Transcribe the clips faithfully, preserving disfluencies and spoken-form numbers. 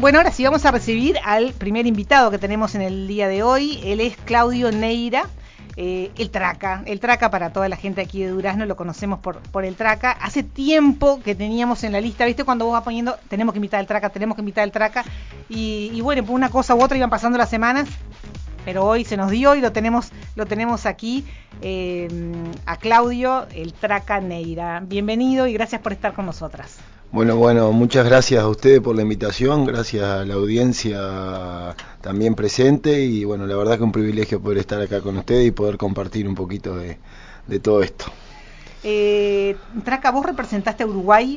Bueno, ahora sí vamos a recibir al primer invitado que tenemos en el día de hoy. Él es Claudio Neira, eh, el Traca. El Traca, para toda la gente aquí de Durazno, lo conocemos por, por el Traca. Hace tiempo que teníamos en la lista, ¿viste? Cuando vos vas poniendo, tenemos que invitar al Traca, tenemos que invitar al Traca. Y, y bueno, por una cosa u otra iban pasando las semanas, pero hoy se nos dio y lo tenemos, lo tenemos aquí, eh, a Claudio, el Traca Neira. Bienvenido y gracias por estar con nosotras. Bueno, bueno, muchas gracias a ustedes por la invitación, gracias a la audiencia también presente y bueno, la verdad que un privilegio poder estar acá con ustedes y poder compartir un poquito de, de todo esto. Eh, Traca, vos representaste a Uruguay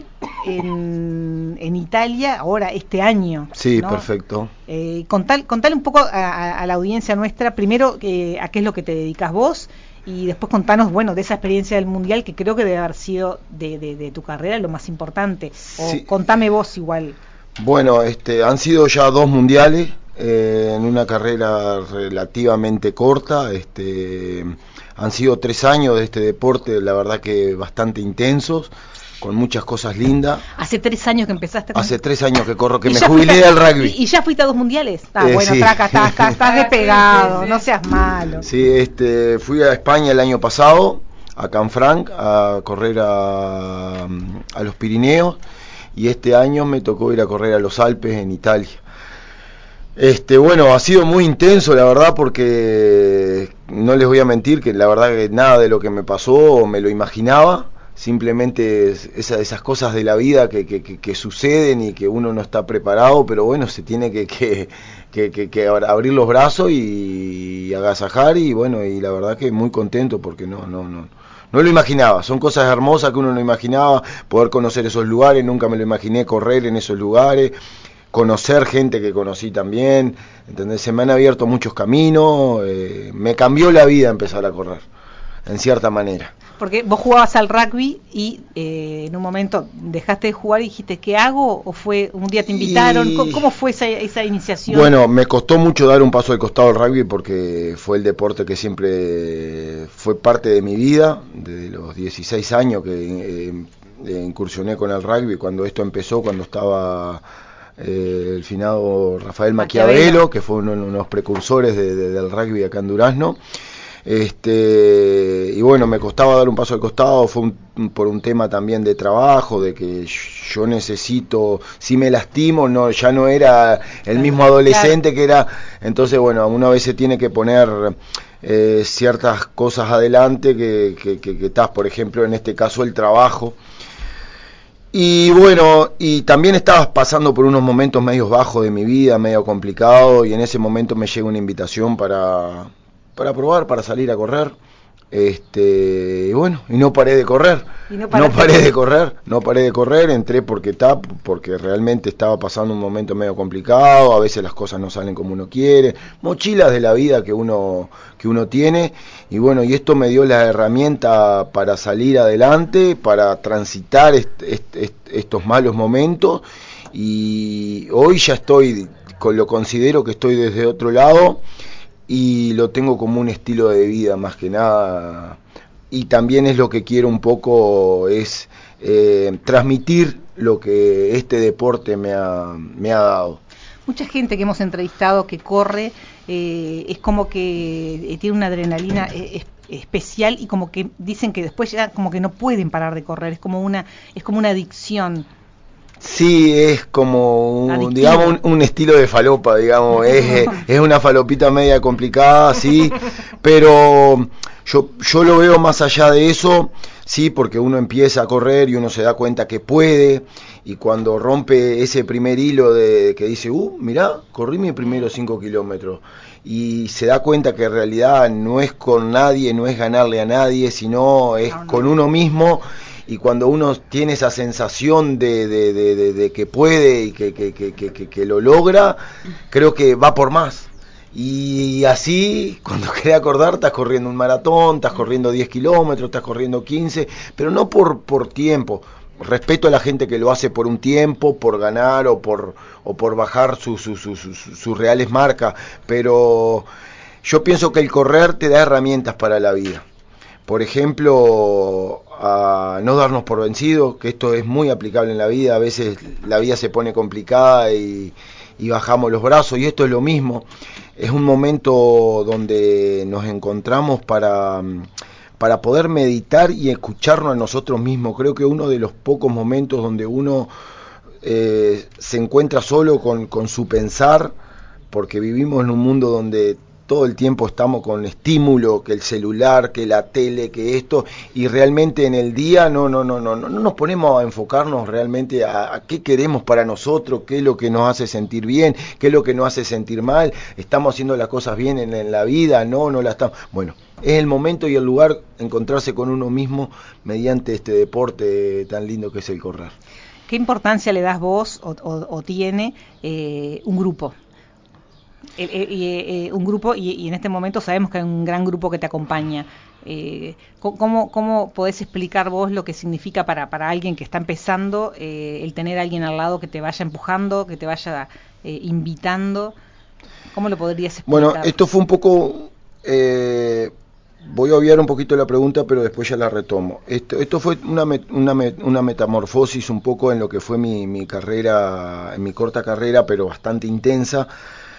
en, en Italia ahora, este año. Sí, ¿no? Perfecto. Eh, contal, contale un poco a, a la audiencia nuestra, primero eh, a qué es lo que te dedicas vos y después contanos, bueno, de esa experiencia del Mundial que creo que debe haber sido de, de, de tu carrera lo más importante. O sí. Contame vos igual. Bueno, este, han sido ya dos mundiales eh, en una carrera relativamente corta. Este, han sido tres años de este deporte, la verdad que bastante intensos, con muchas cosas lindas. Hace tres años que empezaste con... Hace tres años que corro, que me jubilé del rugby. ¿Y, y ya fuiste a dos mundiales? Ah, eh, bueno, sí. Traca, estás, estás, estás despegado, sí, sí. No seas malo. Sí, este, fui a España el año pasado, a Canfranc, a correr a, a los Pirineos, y este año me tocó ir a correr a los Alpes en Italia. Este, bueno, ha sido muy intenso, la verdad, porque no les voy a mentir que la verdad que nada de lo que me pasó me lo imaginaba. Simplemente esa, esas cosas de la vida que, que, que, que suceden y que uno no está preparado, pero bueno, se tiene que, que, que, que, que abrir los brazos y, y agasajar y bueno, y la verdad que muy contento porque no, no, no, no lo imaginaba. Son cosas hermosas que uno no imaginaba, poder conocer esos lugares, nunca me lo imaginé correr en esos lugares, conocer gente que conocí también, ¿entendés? Se me han abierto muchos caminos, eh, me cambió la vida empezar a correr, en cierta manera. Porque vos jugabas al rugby y eh, en un momento dejaste de jugar y dijiste, ¿qué hago? ¿O fue un día te invitaron? Y... ¿Cómo fue esa, esa iniciación? Bueno, me costó mucho dar un paso al costado del rugby porque fue el deporte que siempre fue parte de mi vida, desde los dieciséis años que eh, incursioné con el rugby, cuando esto empezó, cuando estaba eh, el finado Rafael Maquiavelo, Maquiavelo, que fue uno de los precursores de, de, del rugby acá en Durazno. Este, y bueno, me costaba dar un paso al costado, fue un, por un tema también de trabajo, de que yo necesito, si me lastimo, no, ya no era el mismo adolescente que era, entonces bueno, una vez se tiene que poner eh, ciertas cosas adelante, que, que, que, que estás, por ejemplo, en este caso el trabajo. Y bueno, y también estabas pasando por unos momentos medios bajos de mi vida, medio complicado, y en ese momento me llega una invitación para... para probar, para salir a correr, este, y bueno, y no paré de correr, ¿Y no, no paré de correr, no paré de correr, entré porque está, porque realmente estaba pasando un momento medio complicado, a veces las cosas no salen como uno quiere, mochilas de la vida que uno, que uno tiene, y bueno, y esto me dio la herramienta para salir adelante, para transitar est, est, est, estos malos momentos, y hoy ya estoy, lo considero que estoy desde otro lado, y lo tengo como un estilo de vida más que nada, y también es lo que quiero un poco, es eh, transmitir lo que este deporte me ha, me ha dado. Mucha gente que hemos entrevistado que corre, eh, es como que eh, tiene una adrenalina eh, especial y como que dicen que después ya como que no pueden parar de correr, es como una, es como una adicción. Sí, es como un, digamos un, un estilo de falopa, digamos, es, es una falopita media complicada, sí, pero yo, yo lo veo más allá de eso, sí, porque uno empieza a correr y uno se da cuenta que puede, y cuando rompe ese primer hilo de que dice, uh, mirá, corrí mis primeros cinco kilómetros, y se da cuenta que en realidad no es con nadie, no es ganarle a nadie, sino es no, no. con uno mismo. Y cuando uno tiene esa sensación de, de, de, de, de que puede y que, que, que, que, que lo logra, creo que va por más. Y así, cuando querés acordar, estás corriendo un maratón, estás corriendo diez kilómetros, estás corriendo quince, pero no por, por tiempo. Respeto a la gente que lo hace por un tiempo, por ganar o por, o por bajar sus su, su, su, su, su reales marcas, pero yo pienso que el correr te da herramientas para la vida. Por ejemplo, a no darnos por vencidos, que esto es muy aplicable en la vida, a veces la vida se pone complicada y, y bajamos los brazos, y esto es lo mismo. Es un momento donde nos encontramos para, para poder meditar y escucharnos a nosotros mismos. Creo que uno de los pocos momentos donde uno eh, se encuentra solo con, con su pensar, porque vivimos en un mundo donde todo el tiempo estamos con estímulo, que el celular, que la tele, que esto, y realmente en el día no no no no no, no nos ponemos a enfocarnos realmente a, a qué queremos para nosotros, qué es lo que nos hace sentir bien, qué es lo que nos hace sentir mal, estamos haciendo las cosas bien en, en la vida, no, no la estamos. Bueno, es el momento y el lugar encontrarse con uno mismo mediante este deporte tan lindo que es el correr. ¿Qué importancia le das vos o, o, o tiene eh, un grupo? Eh, eh, eh, un grupo y, y en este momento sabemos que hay un gran grupo que te acompaña. Eh, ¿cómo, ¿Cómo podés explicar vos lo que significa para, para alguien que está empezando eh, el tener a alguien al lado que te vaya empujando, que te vaya eh, invitando? ¿Cómo lo podrías explicar? Bueno, esto fue un poco... Eh, voy a obviar un poquito la pregunta, pero después ya la retomo. Esto, esto fue una, una, una metamorfosis un poco en lo que fue mi, mi carrera, en mi corta carrera, pero bastante intensa.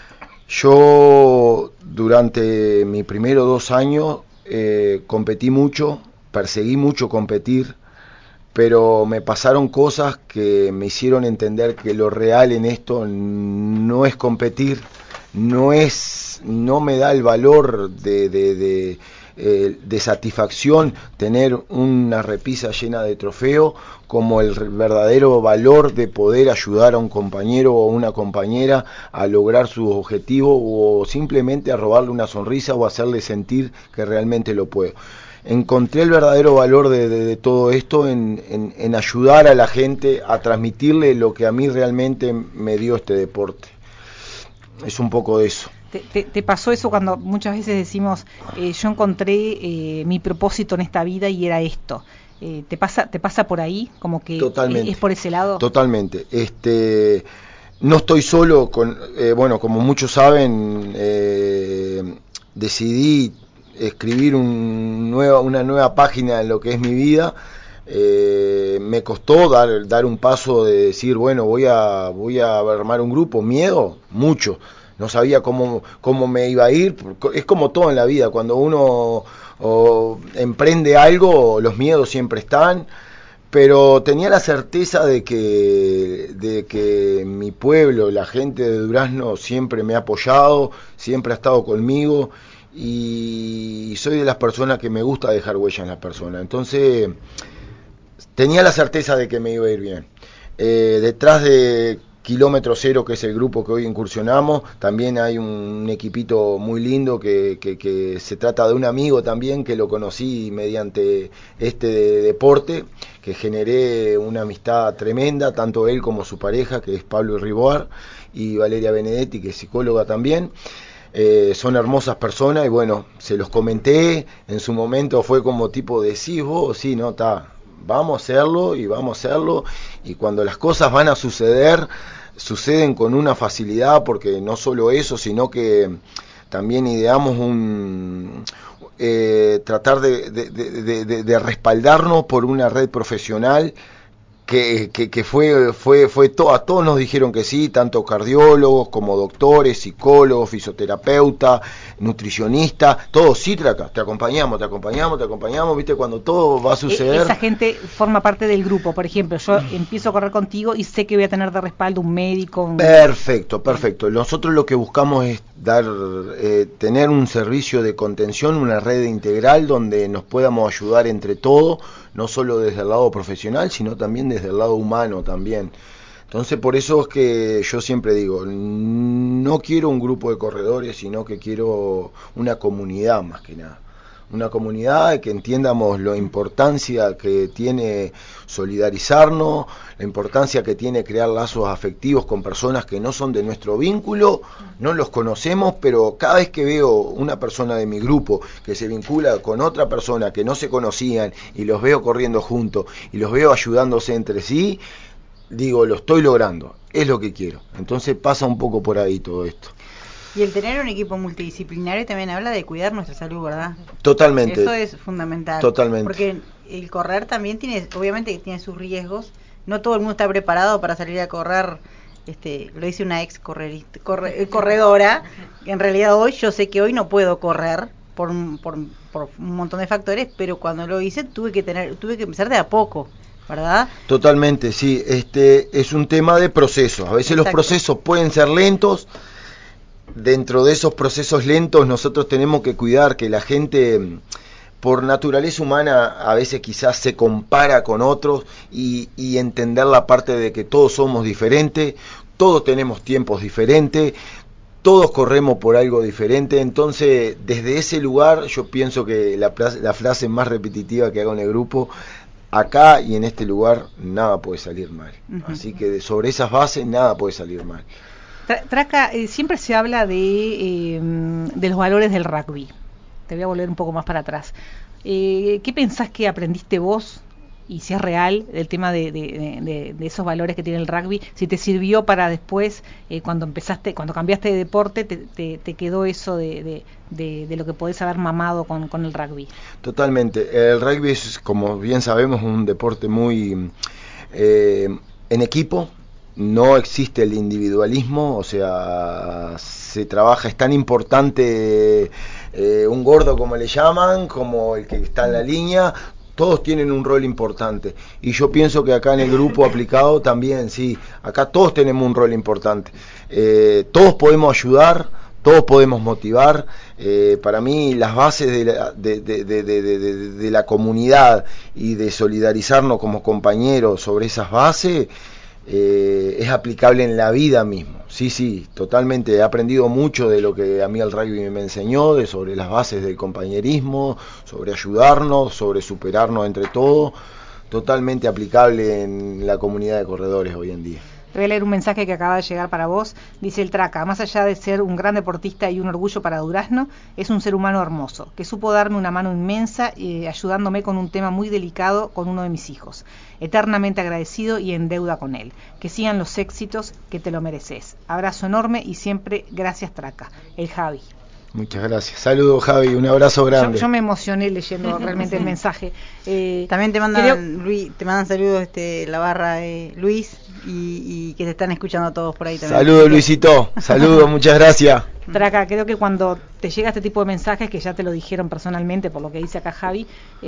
Yo durante mis primeros dos años eh, competí mucho, perseguí mucho competir, pero me pasaron cosas que me hicieron entender que lo real en esto no es competir, no es, no me da el valor de, de, de, eh, de satisfacción tener una repisa llena de trofeos, como el verdadero valor de poder ayudar a un compañero o una compañera a lograr sus objetivos, o simplemente a robarle una sonrisa o hacerle sentir que realmente lo puedo. Encontré el verdadero valor de, de, de todo esto en, en, en ayudar a la gente a transmitirle lo que a mí realmente me dio este deporte. Es un poco de eso. ¿Te, te, te pasó eso cuando muchas veces decimos, eh, yo encontré eh, mi propósito en esta vida y era esto? Eh, ¿te pasa te pasa por ahí? Como que Totalmente, es por ese lado. Totalmente. Este, no estoy solo, con, eh, bueno, como muchos saben, eh, decidí escribir un nueva, una nueva página en lo que es mi vida. Eh, me costó dar, dar un paso de decir, bueno, voy a, voy a armar un grupo. Miedo, mucho. No sabía cómo, cómo me iba a ir. Es como todo en la vida, cuando uno o emprende algo, los miedos siempre están, pero tenía la certeza de que, de que mi pueblo, la gente de Durazno, siempre me ha apoyado, siempre ha estado conmigo, y soy de las personas que me gusta dejar huella en las personas. Entonces tenía la certeza de que me iba a ir bien. Eh, detrás de Kilómetro Cero, que es el grupo que hoy incursionamos, también hay un equipito muy lindo que, que, que se trata de un amigo también, que lo conocí mediante este deporte, que generé una amistad tremenda, tanto él como su pareja, que es Pablo Riboar, y Valeria Benedetti, que es psicóloga también. Eh, son hermosas personas y bueno, se los comenté, en su momento fue como tipo, decís vos, sí, no, está, vamos a hacerlo y vamos a hacerlo, y cuando las cosas van a suceder, suceden con una facilidad, porque no solo eso, sino que también ideamos un eh, tratar de, de, de, de, de respaldarnos por una red profesional que, que, que fue, fue, fue to, a todos nos dijeron que sí, tanto cardiólogos como doctores, psicólogos, fisioterapeutas, nutricionistas, todos, sí, te, te acompañamos, te acompañamos, te acompañamos, viste, cuando todo va a suceder. Esa gente forma parte del grupo, por ejemplo, yo empiezo a correr contigo y sé que voy a tener de respaldo un médico. Un... Perfecto, perfecto. Nosotros lo que buscamos es dar, eh, tener un servicio de contención, una red integral donde nos podamos ayudar entre todos, no solo desde el lado profesional, sino también desde el lado humano también. Entonces, por eso es que yo siempre digo, no quiero un grupo de corredores, sino que quiero una comunidad más que nada. Una comunidad que entiendamos la importancia que tiene solidarizarnos, la importancia que tiene crear lazos afectivos con personas que no son de nuestro vínculo, no los conocemos, pero cada vez que veo una persona de mi grupo que se vincula con otra persona que no se conocían y los veo corriendo juntos y los veo ayudándose entre sí, digo, lo estoy logrando, es lo que quiero. Entonces pasa un poco por ahí todo esto. Y el tener un equipo multidisciplinario también habla de cuidar nuestra salud, ¿verdad? Totalmente. Eso es fundamental. Totalmente. Porque el correr también tiene, obviamente que tiene sus riesgos. No todo el mundo está preparado para salir a correr este, lo dice una ex correrista, corre, corredora, que en realidad hoy yo sé que hoy no puedo correr por, por, por un montón de factores, pero cuando lo hice tuve que tener, tuve que empezar de a poco, ¿verdad? Totalmente, sí, este es un tema de procesos. A veces Exacto. Los procesos pueden ser lentos. Dentro de esos procesos lentos nosotros tenemos que cuidar que la gente, por naturaleza humana, a veces quizás se compara con otros y, y entender la parte de que todos somos diferentes, todos tenemos tiempos diferentes, todos corremos por algo diferente. Entonces, desde ese lugar yo pienso que la, la frase más repetitiva que hago en el grupo: acá y en este lugar nada puede salir mal. Uh-huh. Así que de, sobre esas bases nada puede salir mal. Traca, eh, siempre se habla de, eh, de los valores del rugby. Te voy a volver un poco más para atrás. Eh, ¿Qué pensás que aprendiste vos, y si es real, el tema de, de, de, de esos valores que tiene el rugby? Si te sirvió para después, eh, cuando empezaste, cuando cambiaste de deporte, te, te, te quedó eso de, de, de, de lo que podés haber mamado con, con el rugby. Totalmente. El rugby es, como bien sabemos, un deporte muy eh, en equipo. No existe el individualismo, o sea, se trabaja, es tan importante eh, un gordo, como le llaman, como el que está en la línea. Todos tienen un rol importante, y yo pienso que acá en el grupo aplicado también, sí, acá todos tenemos un rol importante. Eh, todos podemos ayudar, todos podemos motivar. Eh, para mí las bases de la, de, de, de, de, de, de la comunidad y de solidarizarnos como compañeros sobre esas bases, Eh, es aplicable en la vida mismo. Sí, sí, totalmente. He aprendido mucho de lo que a mí el rugby me enseñó, de sobre las bases del compañerismo, sobre ayudarnos, sobre superarnos entre todos. Totalmente aplicable en la comunidad de corredores hoy en día. Te voy a leer un mensaje que acaba de llegar para vos. Dice el Traca: más allá de ser un gran deportista y un orgullo para Durazno, es un ser humano hermoso, que supo darme una mano inmensa, eh, ayudándome con un tema muy delicado con uno de mis hijos. Eternamente agradecido y en deuda con él. Que sigan los éxitos, que te lo mereces. Abrazo enorme y siempre gracias, Traca. El Javi. Muchas gracias. Saludos, Javi, un abrazo grande. Yo, yo me emocioné leyendo realmente el mensaje. Eh, También te mandan, creo, Luis, te mandan saludos este, la barra eh, Luis y, y que te están escuchando todos por ahí también. Saludos, Luisito. Saludos, muchas gracias. Traca, creo que cuando te llega este tipo de mensajes, que ya te lo dijeron personalmente por lo que dice acá Javi,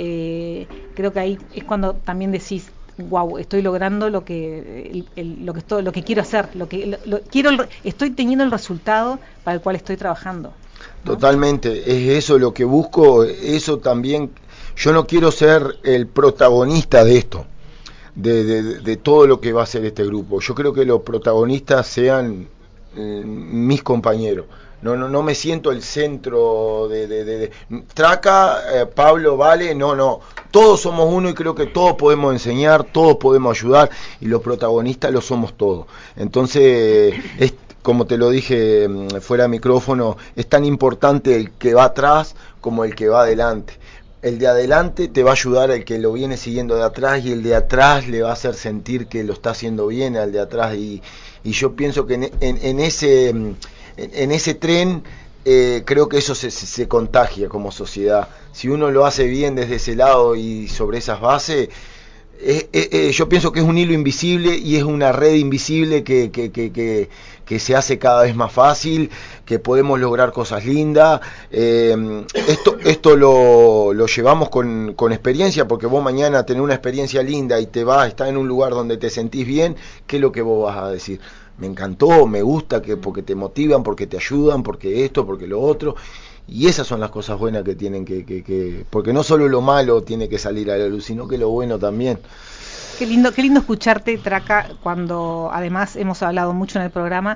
eh, creo que ahí es cuando también decís: wow, estoy logrando lo que el, el, lo que estoy, lo que quiero hacer, lo que lo, lo, quiero, estoy teniendo el resultado para el cual estoy trabajando. ¿No? Totalmente, es eso lo que busco. Eso también, yo no quiero ser el protagonista de esto, de, de, de todo lo que va a ser este grupo. Yo creo que los protagonistas sean eh, mis compañeros. No, no, no me siento el centro de, de, de, de Traca, eh, Pablo, Vale, no, no. Todos somos uno y creo que todos podemos enseñar, todos podemos ayudar, y los protagonistas lo somos todos. Entonces, es, como te lo dije fuera de micrófono, es tan importante el que va atrás como el que va adelante. El de adelante te va a ayudar al que lo viene siguiendo de atrás, y el de atrás le va a hacer sentir que lo está haciendo bien al de atrás. Y, y yo pienso que en, en, en ese en, en ese tren eh, creo que eso se, se, se contagia como sociedad. Si uno lo hace bien desde ese lado y sobre esas bases, Eh, eh, eh, yo pienso que es un hilo invisible y es una red invisible que, que, que, que, que se hace cada vez más fácil, que podemos lograr cosas lindas. Eh, esto esto lo, lo llevamos con, con experiencia, porque vos mañana tenés una experiencia linda y te vas, estás en un lugar donde te sentís bien. ¿Qué es lo que vos vas a decir? Me encantó, me gusta, que porque te motivan, porque te ayudan, porque esto, porque lo otro. Y esas son las cosas buenas que tienen que, que, que... Porque no solo lo malo tiene que salir a la luz, sino que lo bueno también. Qué lindo, qué lindo escucharte, Traca, cuando además hemos hablado mucho en el programa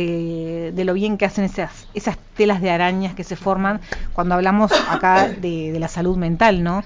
de, de lo bien que hacen esas, esas telas de arañas que se forman cuando hablamos acá de, de la salud mental, ¿no?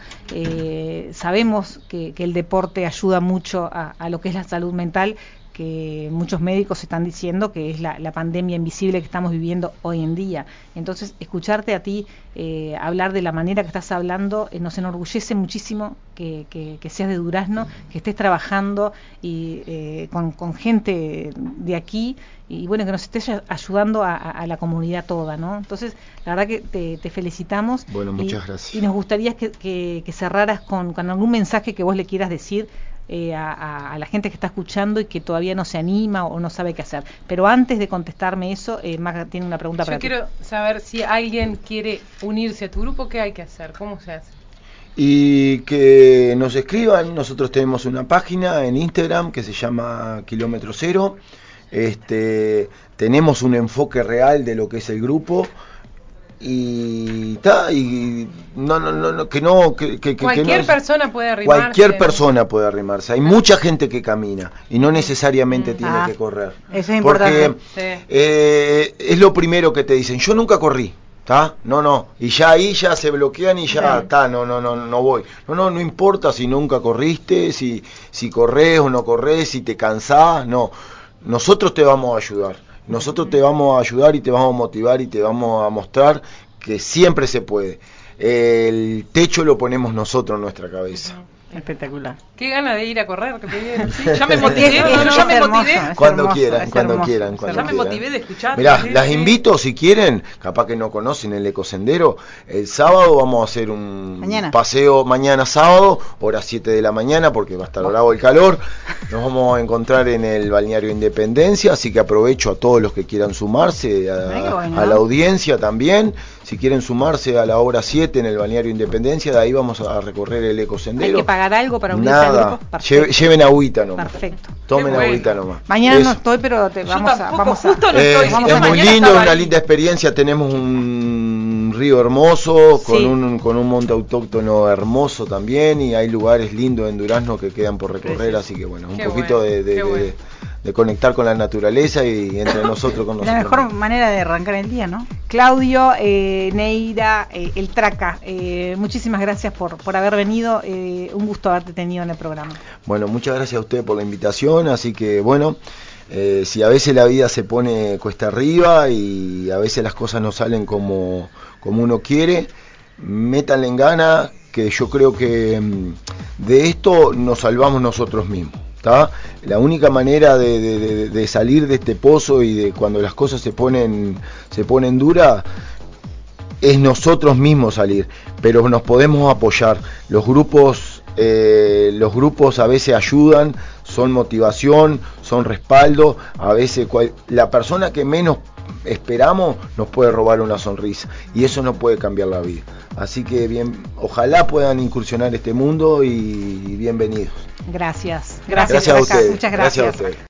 Eh, sabemos que, que el deporte ayuda mucho a, a lo que es la salud mental, que muchos médicos están diciendo que es la, la pandemia invisible que estamos viviendo hoy en día. Entonces, escucharte a ti eh, hablar de la manera que estás hablando, eh, nos enorgullece muchísimo que, que, que seas de Durazno, que estés trabajando y eh, con, con gente de aquí, y bueno, que nos estés ayudando a, a la comunidad toda, ¿no? Entonces, la verdad que te, te felicitamos. Bueno, muchas y, gracias. Y nos gustaría que, que, que cerraras con, con algún mensaje que vos le quieras decir eh, a, a, a la gente que está escuchando y que todavía no se anima o no sabe qué hacer. Pero antes de contestarme eso, eh, Maga tiene una pregunta Yo para ti. Yo quiero saber si alguien quiere unirse a tu grupo, ¿qué hay que hacer? ¿Cómo se hace? Y que nos escriban. Nosotros tenemos una página en Instagram que se llama Kilómetro Cero. Este, tenemos un enfoque real de lo que es el grupo. Y ta, y no, no, no, que no, que, que, cualquier que no, persona puede arrimarse. Cualquier persona puede arrimarse. Hay mucha gente que camina y no necesariamente mm. tiene ah, que correr. Eso es importante. Porque sí. eh, es lo primero que te dicen. Yo nunca corrí. ¿Tá? No, no, y ya ahí ya se bloquean y ya está, no, no, no, no voy. No, no, no importa si nunca corriste, si, si corres o no corres, si te cansás, no. Nosotros te vamos a ayudar. Nosotros te vamos a ayudar y te vamos a motivar y te vamos a mostrar que siempre se puede. El techo lo ponemos nosotros en nuestra cabeza. Espectacular. Qué gana de ir a correr, que te ¿sí? Ya me motivé, no, no, ya me motivé. Cuando hermoso, quieran, cuando hermoso, quieran, cuando ya me quieran. motivé de escuchar. Mirá, ¿sí? las invito, si quieren, capaz que no conocen el Ecosendero, el sábado vamos a hacer un mañana. paseo mañana sábado, hora siete de la mañana, porque va a estar bravo el calor. Nos vamos a encontrar en el Balneario Independencia, así que aprovecho a todos los que quieran sumarse, a, bueno. a la audiencia también. Si quieren sumarse a la hora siete en el Balneario Independencia, de ahí vamos a recorrer el Ecosendero. ¿Hay que pagar algo para unirse Nada. al grupo? Lle lleven agüita nomás. Perfecto. Tomen bueno. agüita nomás. Mañana Eso. no estoy, pero te, vamos, a, vamos a... Justo no Eh, estoy, vamos es a muy mañana lindo, estaba una ahí. linda experiencia. Tenemos un río hermoso, con Sí. un con un monte autóctono hermoso también, y hay lugares lindos en Durazno que quedan por recorrer, Precioso. así que bueno, un Qué poquito bueno, de, de, qué de, bueno. de, de conectar con la naturaleza y entre nosotros con nosotros. La mejor manera de arrancar el día, ¿no? Claudio, eh, Neira, eh, el Traca, eh, muchísimas gracias por, por haber venido, eh, un gusto haberte tenido en el programa. Bueno, muchas gracias a usted por la invitación, así que bueno, eh, si a veces la vida se pone cuesta arriba y a veces las cosas no salen como, como uno quiere, métanle en gana, que yo creo que mm, de esto nos salvamos nosotros mismos. ¿Tá? La única manera de, de, de, de salir de este pozo y de cuando las cosas se ponen se ponen duras es nosotros mismos salir, pero nos podemos apoyar. Los grupos eh, los grupos a veces ayudan, son motivación, son respaldo. A veces cual, la persona que menos esperamos nos puede robar una sonrisa y eso no puede cambiar la vida. Así que bien, ojalá puedan incursionar este mundo y bienvenidos. Gracias. Gracias, gracias a ustedes. Muchas gracias. Gracias a ustedes.